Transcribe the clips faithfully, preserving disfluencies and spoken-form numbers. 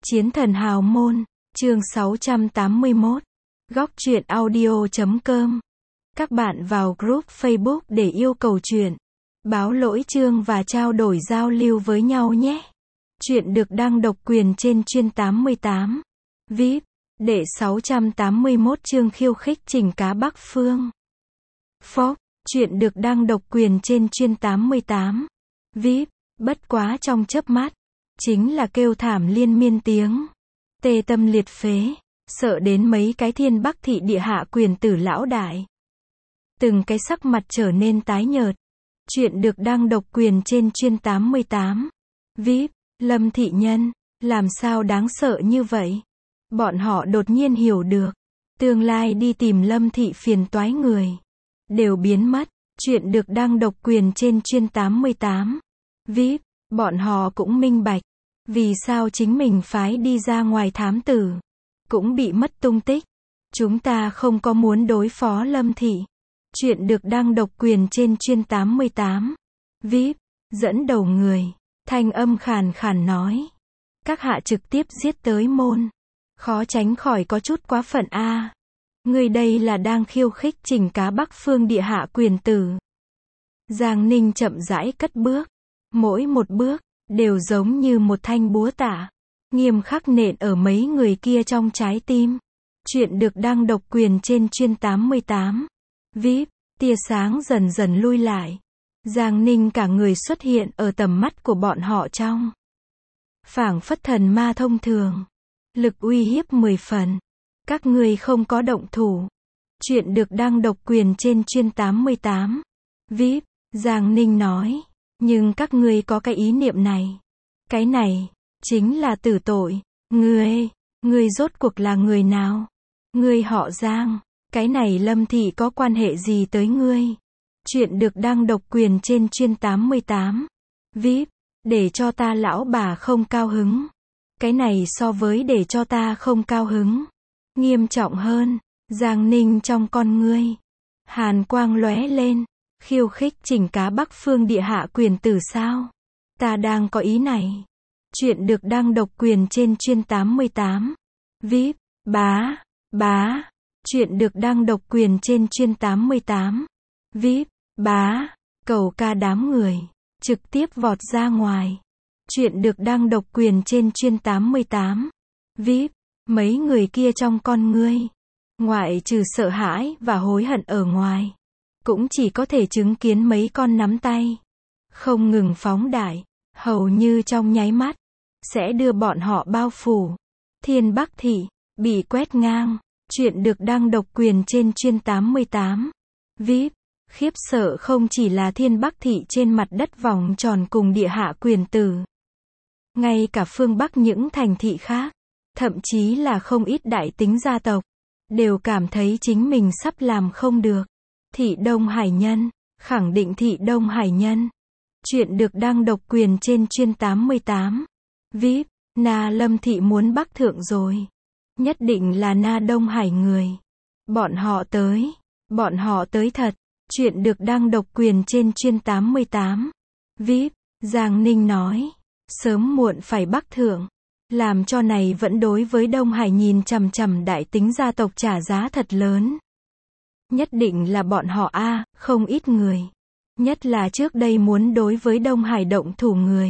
Chiến thần hào môn, chương sáu trăm tám mươi mốt. Góc truyện audio chấm com. Các bạn vào group Facebook để yêu cầu truyện, báo lỗi chương và trao đổi giao lưu với nhau nhé. Truyện được đăng độc quyền trên chuyên tám mươi tám. vê i pê, đệ sáu trăm tám mươi mốt chương khiêu khích Trình Cá Bắc Phương. Phốc, truyện được đăng độc quyền trên chuyên tám mươi tám. vê i pê, bất quá trong chớp mắt, chính là kêu thảm liên miên tiếng. Tê tâm liệt phế, sợ đến mấy cái thiên bắc thị địa hạ quyền tử lão đại. Từng cái sắc mặt trở nên tái nhợt. Chuyện được đăng độc quyền trên chuyên tám mươi tám. vê i pê, Lâm thị nhân, làm sao đáng sợ như vậy? Bọn họ đột nhiên hiểu được, tương lai đi tìm Lâm thị phiền toái người, đều biến mất. Chuyện được đăng độc quyền trên chuyên tám mươi tám. vê i pê, bọn họ cũng minh bạch, vì sao chính mình phái đi ra ngoài thám tử, cũng bị mất tung tích. Chúng ta không có muốn đối phó Lâm thị. Chuyện được đăng độc quyền trên chuyên tám mươi tám. vê i pê, dẫn đầu người, thanh âm khàn khàn nói. Các hạ trực tiếp giết tới môn. Khó tránh khỏi có chút quá phận a. À. Người đây là đang khiêu khích Trình Cá Bắc Phương địa hạ quyền tử. Giang Ninh chậm rãi cất bước. Mỗi một bước, đều giống như một thanh búa tạ, nghiêm khắc nện ở mấy người kia trong trái tim. Chuyện được đăng độc quyền trên chuyên tám mươi tám. vê i pê, tia sáng dần dần lui lại. Giang Ninh cả người xuất hiện ở tầm mắt của bọn họ trong. Phảng phất thần ma thông thường. Lực uy hiếp mười phần. Các ngươi không có động thủ. Chuyện được đăng độc quyền trên chuyên tám mươi tám. vê i pê, Giang Ninh nói. Nhưng các ngươi có cái ý niệm này. Cái này, chính là tử tội. Ngươi, ngươi rốt cuộc là người nào? Ngươi họ Giang. Cái này Lâm thị có quan hệ gì tới ngươi? Chuyện được đăng độc quyền trên chuyên tám mươi tám. vê i pê, để cho ta lão bà không cao hứng. Cái này so với để cho ta không cao hứng, nghiêm trọng hơn. Giang Ninh trong con ngươi, hàn quang lóe lên. Khiêu khích Trình Cá Bắc Phương địa hạ quyền tử sao? Ta đang có ý này. Chuyện được đăng độc quyền trên chuyên tám mươi tám. vê i pê, bá, bá. Chuyện được đăng độc quyền trên chuyên tám mươi tám. vê i pê, bá. Cầu ca đám người, trực tiếp vọt ra ngoài. Chuyện được đăng độc quyền trên chuyên tám mươi tám. vê i pê, mấy người kia trong con ngươi, ngoại trừ sợ hãi và hối hận ở ngoài, cũng chỉ có thể chứng kiến mấy con nắm tay không ngừng phóng đại, hầu như trong nháy mắt sẽ đưa bọn họ bao phủ. Thiên Bắc thị bị quét ngang. Chuyện được đăng độc quyền trên chuyên tám mươi tám. vê i pê, khiếp sợ không chỉ là Thiên Bắc thị trên mặt đất vòng tròn cùng địa hạ quyền tử, ngay cả phương Bắc những thành thị khác, thậm chí là không ít đại tính gia tộc, đều cảm thấy chính mình sắp làm không được. Thị Đông Hải nhân, khẳng định Thị Đông Hải nhân. Chuyện được đăng độc quyền trên chuyên tám mươi tám. vê i pê, Na Lâm thị muốn bắc thượng rồi. Nhất định là Na Đông Hải người. Bọn họ tới. Bọn họ tới thật. Chuyện được đăng độc quyền trên chuyên tám mươi tám. vê i pê, Giang Ninh nói. Sớm muộn phải bắc thượng. Làm cho này vẫn đối với Đông Hải nhìn chằm chằm đại tính gia tộc trả giá thật lớn. Nhất định là bọn họ a, à, không ít người. Nhất là trước đây muốn đối với Đông Hải động thủ người.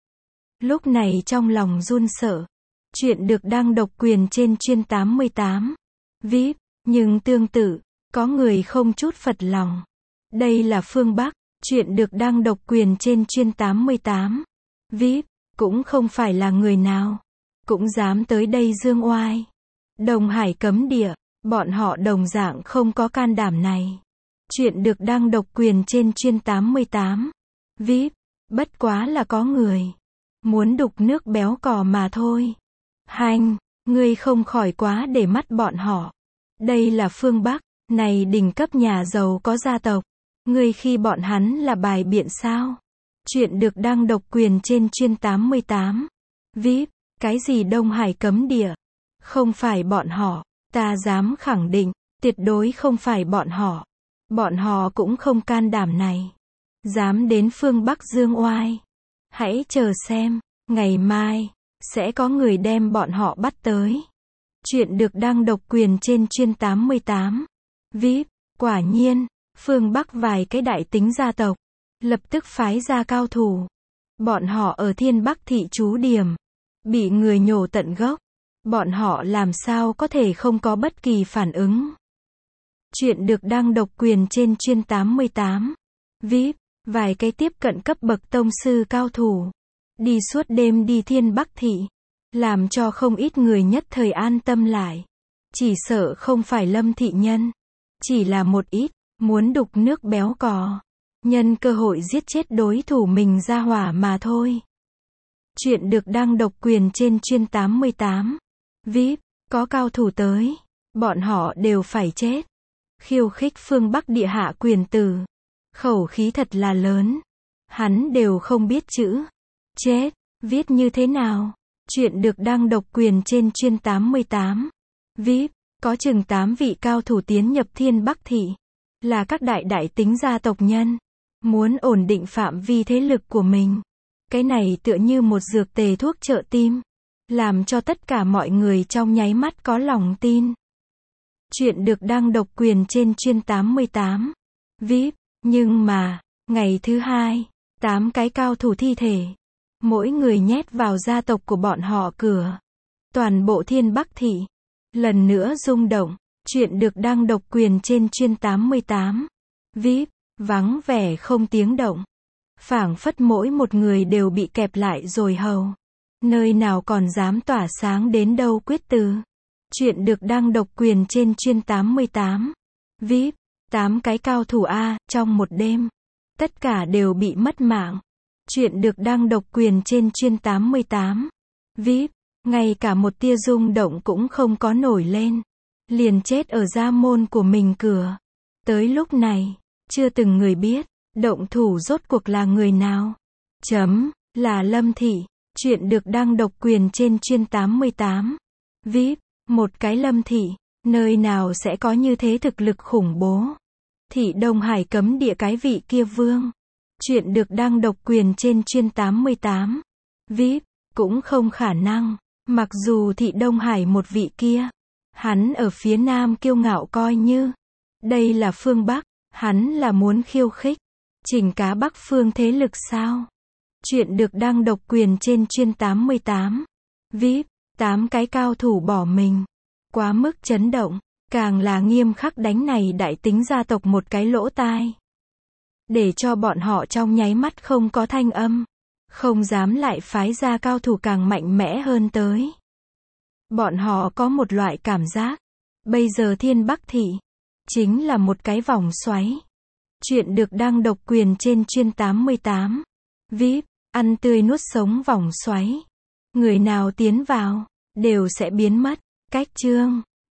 Lúc này trong lòng run sợ. Chuyện được đăng độc quyền trên chuyên tám mươi tám. vê i pê, nhưng tương tự, có người không chút phật lòng. Đây là phương Bắc. Chuyện được đăng độc quyền trên chuyên tám mươi tám. vê i pê, cũng không phải là người nào cũng dám tới đây dương oai. Đông Hải cấm địa. Bọn họ đồng dạng không có can đảm này. Chuyện được đăng độc quyền trên chuyên tám mươi tám. vê i pê, bất quá là có người muốn đục nước béo cò mà thôi. Hành, ngươi không khỏi quá để mắt bọn họ. Đây là phương Bắc, này đỉnh cấp nhà giàu có gia tộc. Ngươi khi bọn hắn là bài biện sao? Chuyện được đăng độc quyền trên chuyên tám mươi tám. vê i pê, cái gì Đông Hải cấm địa? Không phải bọn họ. Ta dám khẳng định, tuyệt đối không phải bọn họ. Bọn họ cũng không can đảm này. Dám đến phương Bắc dương oai. Hãy chờ xem, ngày mai, sẽ có người đem bọn họ bắt tới. Chuyện được đăng độc quyền trên chuyên tám mươi tám. vê i pê, quả nhiên, phương Bắc vài cái đại tính gia tộc, lập tức phái ra cao thủ. Bọn họ ở Thiên Bắc thị trú điểm, bị người nhổ tận gốc. Bọn họ làm sao có thể không có bất kỳ phản ứng. Chuyện được đăng độc quyền trên chuyên tám mươi tám. vê i pê, vài cái tiếp cận cấp bậc tông sư cao thủ, đi suốt đêm đi Thiên Bắc thị, làm cho không ít người nhất thời an tâm lại. Chỉ sợ không phải Lâm thị nhân, chỉ là một ít, muốn đục nước béo cò, nhân cơ hội giết chết đối thủ mình ra hỏa mà thôi. Chuyện được đăng độc quyền trên chuyên tám mươi tám. vê i pê, có cao thủ tới, bọn họ đều phải chết. Khiêu khích phương Bắc địa hạ quyền tử, khẩu khí thật là lớn. Hắn đều không biết chữ chết viết như thế nào. Chuyện được đăng độc quyền trên chuyên tám mươi tám. vê i pê, có chừng tám vị cao thủ tiến nhập Thiên Bắc thị, là các đại đại tính gia tộc nhân, muốn ổn định phạm vi thế lực của mình. Cái này tựa như một dược tề thuốc trợ tim, làm cho tất cả mọi người trong nháy mắt có lòng tin. Chuyện được đăng độc quyền trên chuyên tám mươi tám. vê i pê, nhưng mà, ngày thứ hai, tám cái cao thủ thi thể, mỗi người nhét vào gia tộc của bọn họ cửa. Toàn bộ Thiên Bắc thị, lần nữa rung động. Chuyện được đăng độc quyền trên chuyên tám mươi tám. vê i pê, vắng vẻ không tiếng động. Phảng phất mỗi một người đều bị kẹp lại rồi hầu. Nơi nào còn dám tỏa sáng đến đâu quyết từ. Chuyện được đăng độc quyền trên chuyên tám mươi tám. vê i pê, tám cái cao thủ A, trong một đêm, tất cả đều bị mất mạng. Chuyện được đăng độc quyền trên chuyên tám mươi tám. vê i pê, ngay cả một tia rung động cũng không có nổi lên. Liền chết ở gia môn của mình cửa. Tới lúc này, chưa từng người biết, động thủ rốt cuộc là người nào. Chấm, là Lâm thị. Chuyện được đăng độc quyền trên chuyên tám mươi tám. vê i pê, một cái Lâm thị, nơi nào sẽ có như thế thực lực khủng bố. Thị Đông Hải cấm địa cái vị kia vương. Chuyện được đăng độc quyền trên chuyên tám mươi tám. vê i pê, cũng không khả năng. Mặc dù thị Đông Hải một vị kia, hắn ở phía Nam kiêu ngạo coi như, đây là phương Bắc, hắn là muốn khiêu khích, chỉnh cá Bắc phương thế lực sao? Chuyện được đăng độc quyền trên chuyên tám mươi tám. vê i pê, tám cái cao thủ bỏ mình. Quá mức chấn động, càng là nghiêm khắc đánh này đại tính gia tộc một cái lỗ tai. Để cho bọn họ trong nháy mắt không có thanh âm, không dám lại phái ra cao thủ càng mạnh mẽ hơn tới. Bọn họ có một loại cảm giác, bây giờ Thiên Bắc thị, chính là một cái vòng xoáy. Chuyện được đăng độc quyền trên chuyên tám mươi tám. vê i pê, ăn tươi nuốt sống vòng xoáy. Người nào tiến vào, đều sẽ biến mất. Cách chương